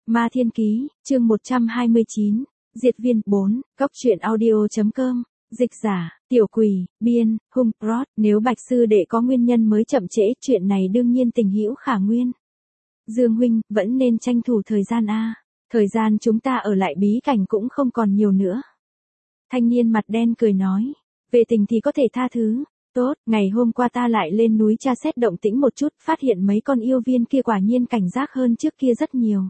Ma Thiên Ký, chương 129, Diệt Viên 4, Cốc truyện audio.com, dịch giả, Tiểu Quỷ, biên, Hung Prod, nếu Bạch Sư Đệ có nguyên nhân mới chậm trễ, chuyện này đương nhiên tình hữu khả nguyên. Dương huynh, vẫn nên tranh thủ thời gian a. Thời gian chúng ta ở lại bí cảnh cũng không còn nhiều nữa. Thanh niên mặt đen cười nói, về tình thì có thể tha thứ. Tốt, ngày hôm qua ta lại lên núi tra xét động tĩnh một chút, phát hiện mấy con yêu viên kia quả nhiên cảnh giác hơn trước kia rất nhiều.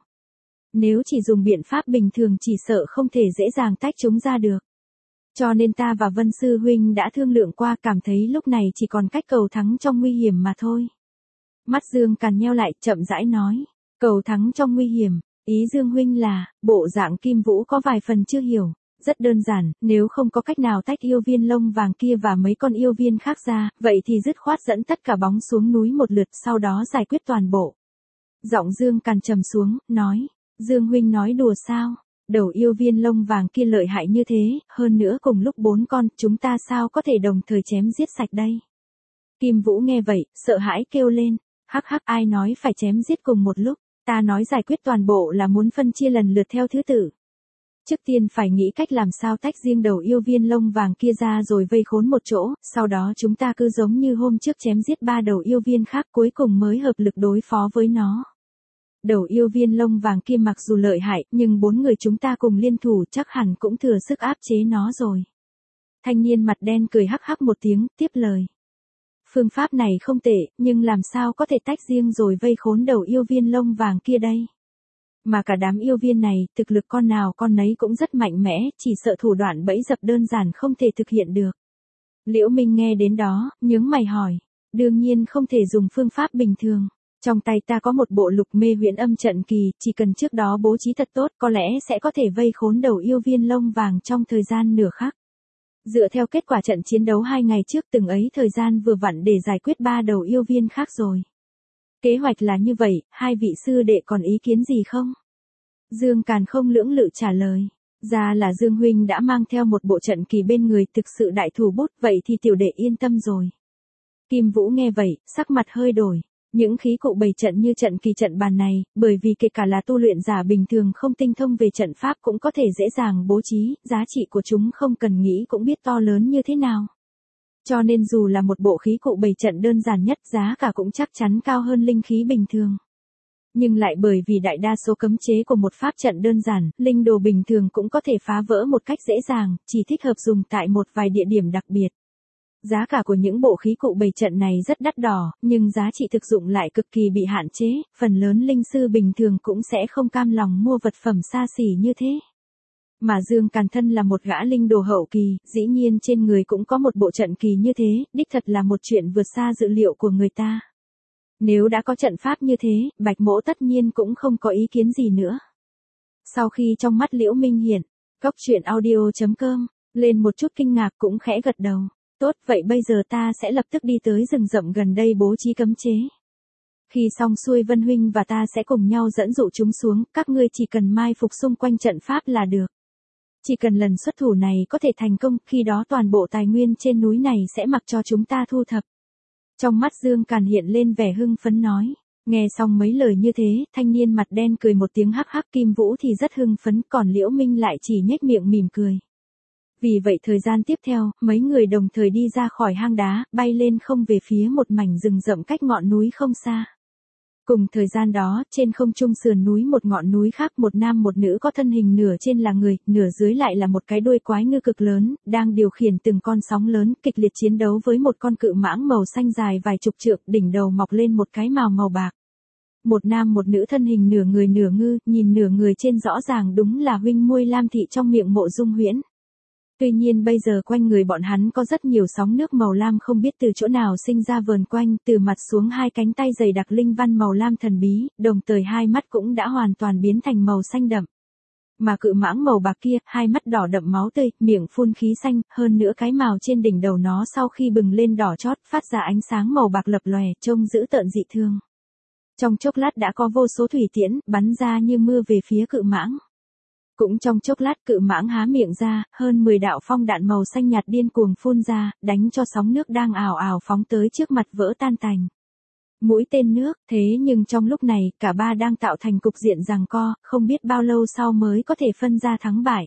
Nếu chỉ dùng biện pháp bình thường chỉ sợ không thể dễ dàng tách chúng ra được. Cho nên ta và Vân Sư huynh đã thương lượng qua, cảm thấy lúc này chỉ còn cách cầu thắng trong nguy hiểm mà thôi. Mắt Dương Càn nheo lại, chậm rãi nói, cầu thắng trong nguy hiểm, ý Dương huynh là, bộ dạng Kim Vũ có vài phần chưa hiểu. Rất đơn giản, nếu không có cách nào tách yêu viên lông vàng kia và mấy con yêu viên khác ra, vậy thì dứt khoát dẫn tất cả bóng xuống núi một lượt, sau đó giải quyết toàn bộ. Giọng Dương Càn trầm xuống, nói, Dương huynh nói đùa sao? Đầu yêu viên lông vàng kia lợi hại như thế, hơn nữa cùng lúc 4 con, chúng ta sao có thể đồng thời chém giết sạch đây? Kim Vũ nghe vậy, sợ hãi kêu lên, hắc hắc, ai nói phải chém giết cùng một lúc, ta nói giải quyết toàn bộ là muốn phân chia lần lượt theo thứ tự. Trước tiên phải nghĩ cách làm sao tách riêng đầu yêu viên lông vàng kia ra rồi vây khốn một chỗ, sau đó chúng ta cứ giống như hôm trước chém giết 3 đầu yêu viên khác, cuối cùng mới hợp lực đối phó với nó. Đầu yêu viên lông vàng kia mặc dù lợi hại, nhưng 4 người chúng ta cùng liên thủ chắc hẳn cũng thừa sức áp chế nó rồi. Thanh niên mặt đen cười hắc hắc một tiếng, tiếp lời. Phương pháp này không tệ, nhưng làm sao có thể tách riêng rồi vây khốn đầu yêu viên lông vàng kia đây? Mà cả đám yêu viên này, thực lực con nào con nấy cũng rất mạnh mẽ, chỉ sợ thủ đoạn bẫy dập đơn giản không thể thực hiện được. Liễu Minh nghe đến đó, nhướng mày hỏi, đương nhiên không thể dùng phương pháp bình thường. Trong tay ta có một bộ Lục Mê Huyễn Âm trận kỳ, chỉ cần trước đó bố trí thật tốt, có lẽ sẽ có thể vây khốn đầu yêu viên lông vàng trong thời gian nửa khắc. Dựa theo kết quả trận chiến đấu 2 ngày trước, từng ấy thời gian vừa vặn để giải quyết 3 đầu yêu viên khác rồi. Kế hoạch là như vậy, hai vị sư đệ còn ý kiến gì không? Dương Càn không lưỡng lự trả lời. Ra là Dương huynh đã mang theo một bộ trận kỳ bên người, thực sự đại thủ bút, vậy thì tiểu đệ yên tâm rồi. Kim Vũ nghe vậy, sắc mặt hơi đổi. Những khí cụ bày trận như trận kỳ trận bàn này, bởi vì kể cả là tu luyện giả bình thường không tinh thông về trận pháp cũng có thể dễ dàng bố trí, giá trị của chúng không cần nghĩ cũng biết to lớn như thế nào. Cho nên dù là một bộ khí cụ bày trận đơn giản nhất, giá cả cũng chắc chắn cao hơn linh khí bình thường. Nhưng lại bởi vì đại đa số cấm chế của một pháp trận đơn giản, linh đồ bình thường cũng có thể phá vỡ một cách dễ dàng, chỉ thích hợp dùng tại một vài địa điểm đặc biệt. Giá cả của những bộ khí cụ bày trận này rất đắt đỏ, nhưng giá trị thực dụng lại cực kỳ bị hạn chế, phần lớn linh sư bình thường cũng sẽ không cam lòng mua vật phẩm xa xỉ như thế. Mà Dương Càn thân là một gã linh đồ hậu kỳ, dĩ nhiên trên người cũng có một bộ trận kỳ như thế, đích thật là một chuyện vượt xa dự liệu của người ta. Nếu đã có trận pháp như thế, Bạch Mỗ tất nhiên cũng không có ý kiến gì nữa. Sau khi trong mắt Liễu Minh hiện, Cốc truyện audio.com, lên một chút kinh ngạc cũng khẽ gật đầu. Tốt, vậy bây giờ ta sẽ lập tức đi tới rừng rậm gần đây bố trí cấm chế. Khi xong xuôi Vân huynh và ta sẽ cùng nhau dẫn dụ chúng xuống, các ngươi chỉ cần mai phục xung quanh trận pháp là được. Chỉ cần lần xuất thủ này có thể thành công, khi đó toàn bộ tài nguyên trên núi này sẽ mặc cho chúng ta thu thập. Trong mắt Dương Càn hiện lên vẻ hưng phấn nói. Nghe xong mấy lời như thế, thanh niên mặt đen cười một tiếng hắc hắc. Kim Vũ thì rất hưng phấn, còn Liễu Minh lại chỉ nhếch miệng mỉm cười. Vì vậy thời gian tiếp theo, mấy người đồng thời đi ra khỏi hang đá, bay lên không về phía một mảnh rừng rậm cách ngọn núi không xa. Cùng thời gian đó, trên không trung sườn núi một ngọn núi khác, một nam một nữ có thân hình nửa trên là người, nửa dưới lại là một cái đuôi quái ngư cực lớn, đang điều khiển từng con sóng lớn, kịch liệt chiến đấu với một con cự mãng màu xanh dài vài chục trượng, đỉnh đầu mọc lên một cái mào màu bạc. Một nam một nữ thân hình nửa người nửa ngư, nhìn nửa người trên rõ ràng đúng là huynh muội Lam Thị trong miệng Mộ Dung Huyễn. Tuy nhiên bây giờ quanh người bọn hắn có rất nhiều sóng nước màu lam không biết từ chỗ nào sinh ra vờn quanh, từ mặt xuống hai cánh tay dày đặc linh văn màu lam thần bí, đồng thời hai mắt cũng đã hoàn toàn biến thành màu xanh đậm. Mà cự mãng màu bạc kia, hai mắt đỏ đậm máu tươi, miệng phun khí xanh, hơn nữa cái mào trên đỉnh đầu nó sau khi bừng lên đỏ chót, phát ra ánh sáng màu bạc lập lòe, trông dữ tợn dị thương. Trong chốc lát đã có vô số thủy tiễn, bắn ra như mưa về phía cự mãng. Cũng trong chốc lát cự mãng há miệng ra, hơn 10 đạo phong đạn màu xanh nhạt điên cuồng phun ra, đánh cho sóng nước đang ào ào phóng tới trước mặt vỡ tan tành. mũi tên nước, thế nhưng trong lúc này, cả ba đang tạo thành cục diện giằng co, không biết bao lâu sau mới có thể phân ra thắng bại.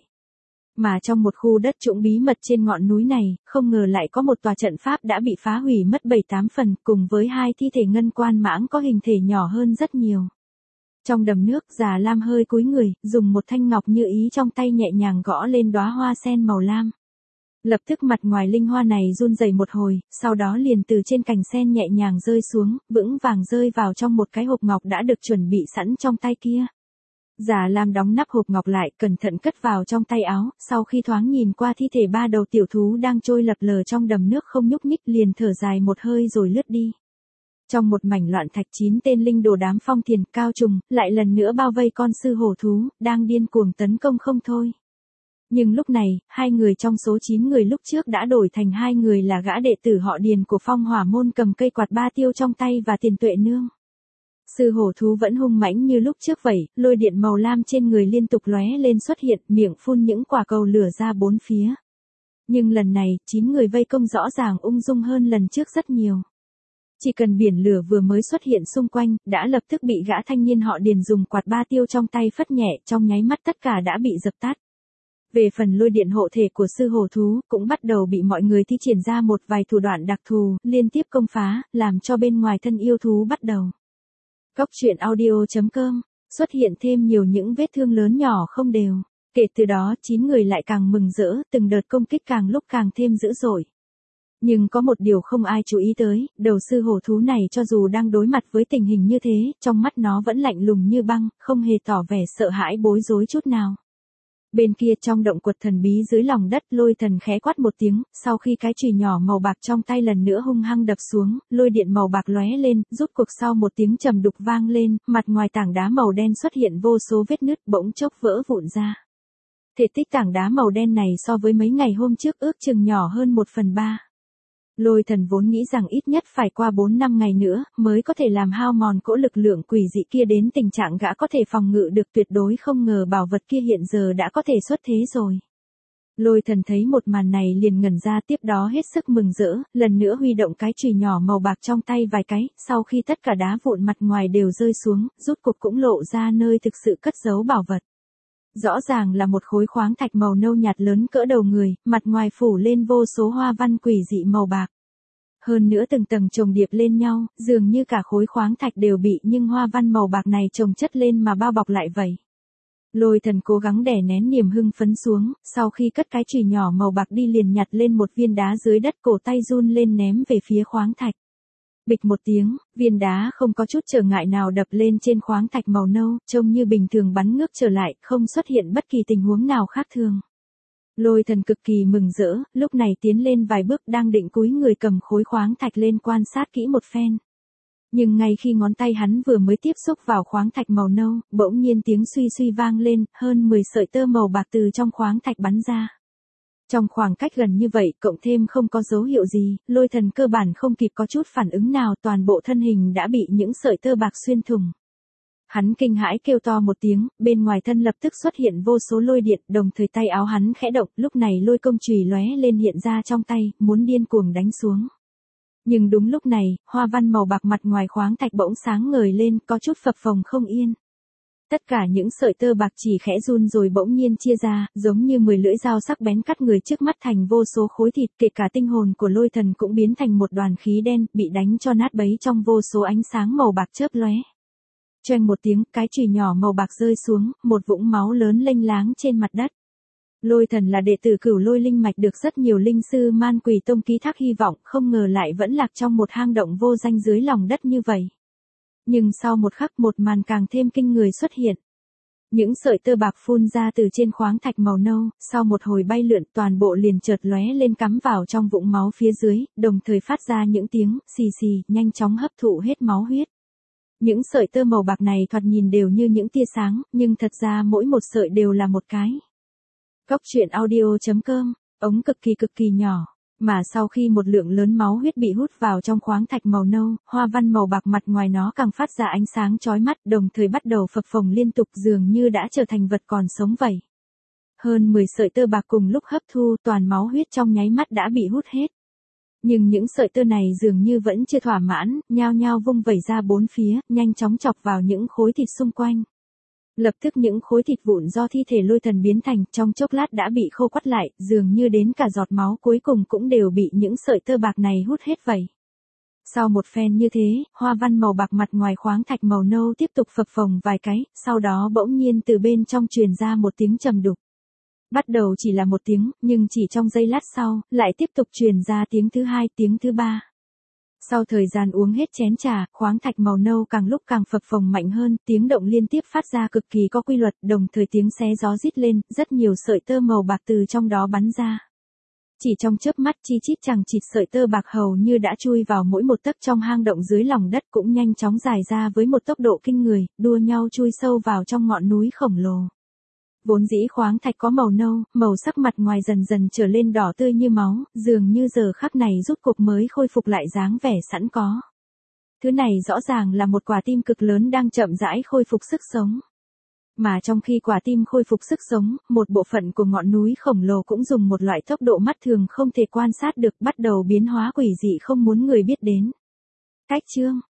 Mà trong một khu đất trũng bí mật trên ngọn núi này, không ngờ lại có một tòa trận pháp đã bị phá hủy mất 7-8 phần, cùng với hai thi thể ngân quan mãng có hình thể nhỏ hơn rất nhiều. Trong đầm nước, Già Lam hơi cúi người, dùng một thanh ngọc như ý trong tay nhẹ nhàng gõ lên đóa hoa sen màu lam. Lập tức mặt ngoài linh hoa này run rẩy một hồi, sau đó liền từ trên cành sen nhẹ nhàng rơi xuống, vững vàng rơi vào trong một cái hộp ngọc đã được chuẩn bị sẵn trong tay kia. Già Lam đóng nắp hộp ngọc lại, cẩn thận cất vào trong tay áo, sau khi thoáng nhìn qua thi thể ba đầu tiểu thú đang trôi lập lờ trong đầm nước không nhúc nhích liền thở dài một hơi rồi lướt đi. Trong một mảnh loạn thạch 9 tên linh đồ đám phong thiền cao trùng, lại lần nữa bao vây con sư hổ thú, đang điên cuồng tấn công không thôi. Nhưng lúc này, 2 người trong số 9 người lúc trước đã đổi thành 2 người là gã đệ tử họ Điền của Phong Hỏa môn cầm cây quạt ba tiêu trong tay và Tiền Tuệ nương. Sư hổ thú vẫn hung mãnh như lúc trước vậy, lôi điện màu lam trên người liên tục lóe lên xuất hiện, miệng phun những quả cầu lửa ra bốn phía. Nhưng lần này, 9 người vây công rõ ràng ung dung hơn lần trước rất nhiều. Chỉ cần biển lửa vừa mới xuất hiện xung quanh, đã lập tức bị gã thanh niên họ Điền dùng quạt ba tiêu trong tay phất nhẹ, trong nháy mắt tất cả đã bị dập tắt. Về phần lôi điện hộ thể của sư hổ thú, cũng bắt đầu bị mọi người thi triển ra một vài thủ đoạn đặc thù, liên tiếp công phá, làm cho bên ngoài thân yêu thú bắt đầu. Góc truyện audio.com, xuất hiện thêm nhiều những vết thương lớn nhỏ không đều. Kể từ đó, 9 người lại càng mừng rỡ, từng đợt công kích càng lúc càng thêm dữ dội. Nhưng có một điều không ai chú ý tới, đầu sư hổ thú này cho dù đang đối mặt với tình hình như thế, trong mắt nó vẫn lạnh lùng như băng, không hề tỏ vẻ sợ hãi bối rối chút nào. Bên kia trong động quật thần bí dưới lòng đất, Lôi Thần khẽ quát một tiếng, sau khi cái chùy nhỏ màu bạc trong tay lần nữa hung hăng đập xuống, lôi điện màu bạc lóe lên, rút cuộc sau một tiếng trầm đục vang lên, mặt ngoài tảng đá màu đen xuất hiện vô số vết nứt bỗng chốc vỡ vụn ra. Thể tích tảng đá màu đen này so với mấy ngày hôm trước ước chừng nhỏ hơn 1/3. Lôi Thần vốn nghĩ rằng ít nhất phải qua 4-5 ngày nữa, mới có thể làm hao mòn cỗ lực lượng quỷ dị kia đến tình trạng gã có thể phòng ngự được, tuyệt đối không ngờ bảo vật kia hiện giờ đã có thể xuất thế rồi. Lôi Thần thấy một màn này liền ngẩn ra, tiếp đó hết sức mừng rỡ, lần nữa huy động cái chùy nhỏ màu bạc trong tay vài cái, sau khi tất cả đá vụn mặt ngoài đều rơi xuống, rút cục cũng lộ ra nơi thực sự cất giấu bảo vật. Rõ ràng là một khối khoáng thạch màu nâu nhạt lớn cỡ đầu người, mặt ngoài phủ lên vô số hoa văn quỷ dị màu bạc. Hơn nữa từng tầng chồng điệp lên nhau, dường như cả khối khoáng thạch đều bị nhưng hoa văn màu bạc này chồng chất lên mà bao bọc lại vậy. Lôi Thần cố gắng đè nén niềm hưng phấn xuống, sau khi cất cái chùy nhỏ màu bạc đi liền nhặt lên một viên đá dưới đất, cổ tay run lên ném về phía khoáng thạch. Bịch một tiếng, viên đá không có chút trở ngại nào đập lên trên khoáng thạch màu nâu, trông như bình thường bắn ngược trở lại, không xuất hiện bất kỳ tình huống nào khác thường. Lôi Thần cực kỳ mừng rỡ, lúc này tiến lên vài bước đang định cúi người cầm khối khoáng thạch lên quan sát kỹ một phen. Nhưng ngay khi ngón tay hắn vừa mới tiếp xúc vào khoáng thạch màu nâu, bỗng nhiên tiếng suy suy vang lên, hơn 10 sợi tơ màu bạc từ trong khoáng thạch bắn ra. Trong khoảng cách gần như vậy, cộng thêm không có dấu hiệu gì, Lôi Thần cơ bản không kịp có chút phản ứng nào, toàn bộ thân hình đã bị những sợi tơ bạc xuyên thủng. Hắn kinh hãi kêu to một tiếng, bên ngoài thân lập tức xuất hiện vô số lôi điện, đồng thời tay áo hắn khẽ động, lúc này lôi công chùy lóe lên hiện ra trong tay, muốn điên cuồng đánh xuống. Nhưng đúng lúc này, hoa văn màu bạc mặt ngoài khoáng thạch bỗng sáng ngời lên, có chút phập phồng không yên. Tất cả những sợi tơ bạc chỉ khẽ run rồi bỗng nhiên chia ra, giống như 10 lưỡi dao sắc bén cắt người trước mắt thành vô số khối thịt, kể cả tinh hồn của Lôi Thần cũng biến thành một đoàn khí đen, bị đánh cho nát bấy trong vô số ánh sáng màu bạc chớp lóe. Choeng một tiếng, cái chùy nhỏ màu bạc rơi xuống, một vũng máu lớn lênh láng trên mặt đất. Lôi Thần là đệ tử Cửu Lôi linh mạch được rất nhiều linh sư Man Quỷ Tông ký thác hy vọng, không ngờ lại vẫn lạc trong một hang động vô danh dưới lòng đất như vậy. Nhưng sau một khắc một màn càng thêm kinh người xuất hiện. Những sợi tơ bạc phun ra từ trên khoáng thạch màu nâu, sau một hồi bay lượn toàn bộ liền chợt lóe lên cắm vào trong vũng máu phía dưới, đồng thời phát ra những tiếng xì xì, nhanh chóng hấp thụ hết máu huyết. Những sợi tơ màu bạc này thoạt nhìn đều như những tia sáng, nhưng thật ra mỗi một sợi đều là một cái. Góc truyện audio.com, ống cực kỳ nhỏ. Mà sau khi một lượng lớn máu huyết bị hút vào trong khoáng thạch màu nâu, hoa văn màu bạc mặt ngoài nó càng phát ra ánh sáng chói mắt, đồng thời bắt đầu phập phồng liên tục, dường như đã trở thành vật còn sống vậy. Hơn 10 sợi tơ bạc cùng lúc hấp thu, toàn máu huyết trong nháy mắt đã bị hút hết. Nhưng những sợi tơ này dường như vẫn chưa thỏa mãn, nhao nhao vung vẩy ra bốn phía, nhanh chóng chọc vào những khối thịt xung quanh. Lập tức những khối thịt vụn do thi thể lôi thần biến thành trong chốc lát đã bị khô quắt lại, dường như đến cả giọt máu cuối cùng cũng đều bị những sợi tơ bạc này hút hết vậy. Sau một phen như thế, hoa văn màu bạc mặt ngoài khoáng thạch màu nâu tiếp tục phập phồng vài cái, sau đó bỗng nhiên từ bên trong truyền ra một tiếng trầm đục. Bắt đầu chỉ là một tiếng, nhưng chỉ trong giây lát sau, lại tiếp tục truyền ra tiếng thứ hai, tiếng thứ ba. Sau thời gian uống hết chén trà, khoáng thạch màu nâu càng lúc càng phập phồng mạnh hơn, tiếng động liên tiếp phát ra cực kỳ có quy luật, đồng thời tiếng xé gió rít lên, rất nhiều sợi tơ màu bạc từ trong đó bắn ra. Chỉ trong chớp mắt chi chít chằng chịt sợi tơ bạc hầu như đã chui vào mỗi một tấc trong hang động dưới lòng đất cũng nhanh chóng dài ra với một tốc độ kinh người, đua nhau chui sâu vào trong ngọn núi khổng lồ. Vốn dĩ khoáng thạch có màu nâu, màu sắc mặt ngoài dần dần trở lên đỏ tươi như máu, dường như giờ khắc này rút cục mới khôi phục lại dáng vẻ sẵn có. Thứ này rõ ràng là một quả tim cực lớn đang chậm rãi khôi phục sức sống. Mà trong khi quả tim khôi phục sức sống, một bộ phận của ngọn núi khổng lồ cũng dùng một loại tốc độ mắt thường không thể quan sát được bắt đầu biến hóa quỷ dị không muốn người biết đến. Cách chương